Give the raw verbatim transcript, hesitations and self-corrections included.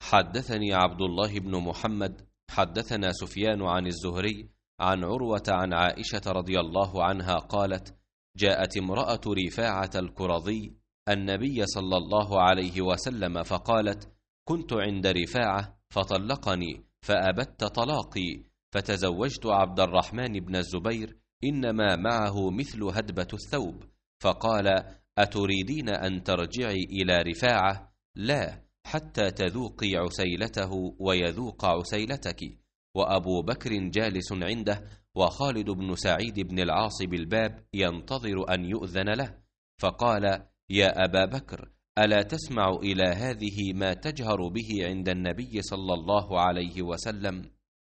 حدثني عبد الله بن محمد حدثنا سفيان عن الزهري عن عروة عن عائشة رضي الله عنها قالت: جاءت امرأة رفاعة الكرظي النبي صلى الله عليه وسلم فقالت: كنت عند رفاعة فطلقني فأبت طلاقي، فتزوجت عبد الرحمن بن الزبير إنما معه مثل هدبة الثوب، فقال: أتريدين أن ترجعي إلى رفاعة؟ لا، حتى تذوقي عسيلته ويذوق عسيلتك. وأبو بكر جالس عنده، وخالد بن سعيد بن العاص بالباب ينتظر أن يؤذن له، فقال: يا أبا بكر، ألا تسمع إلى هذه ما تجهر به عند النبي صلى الله عليه وسلم؟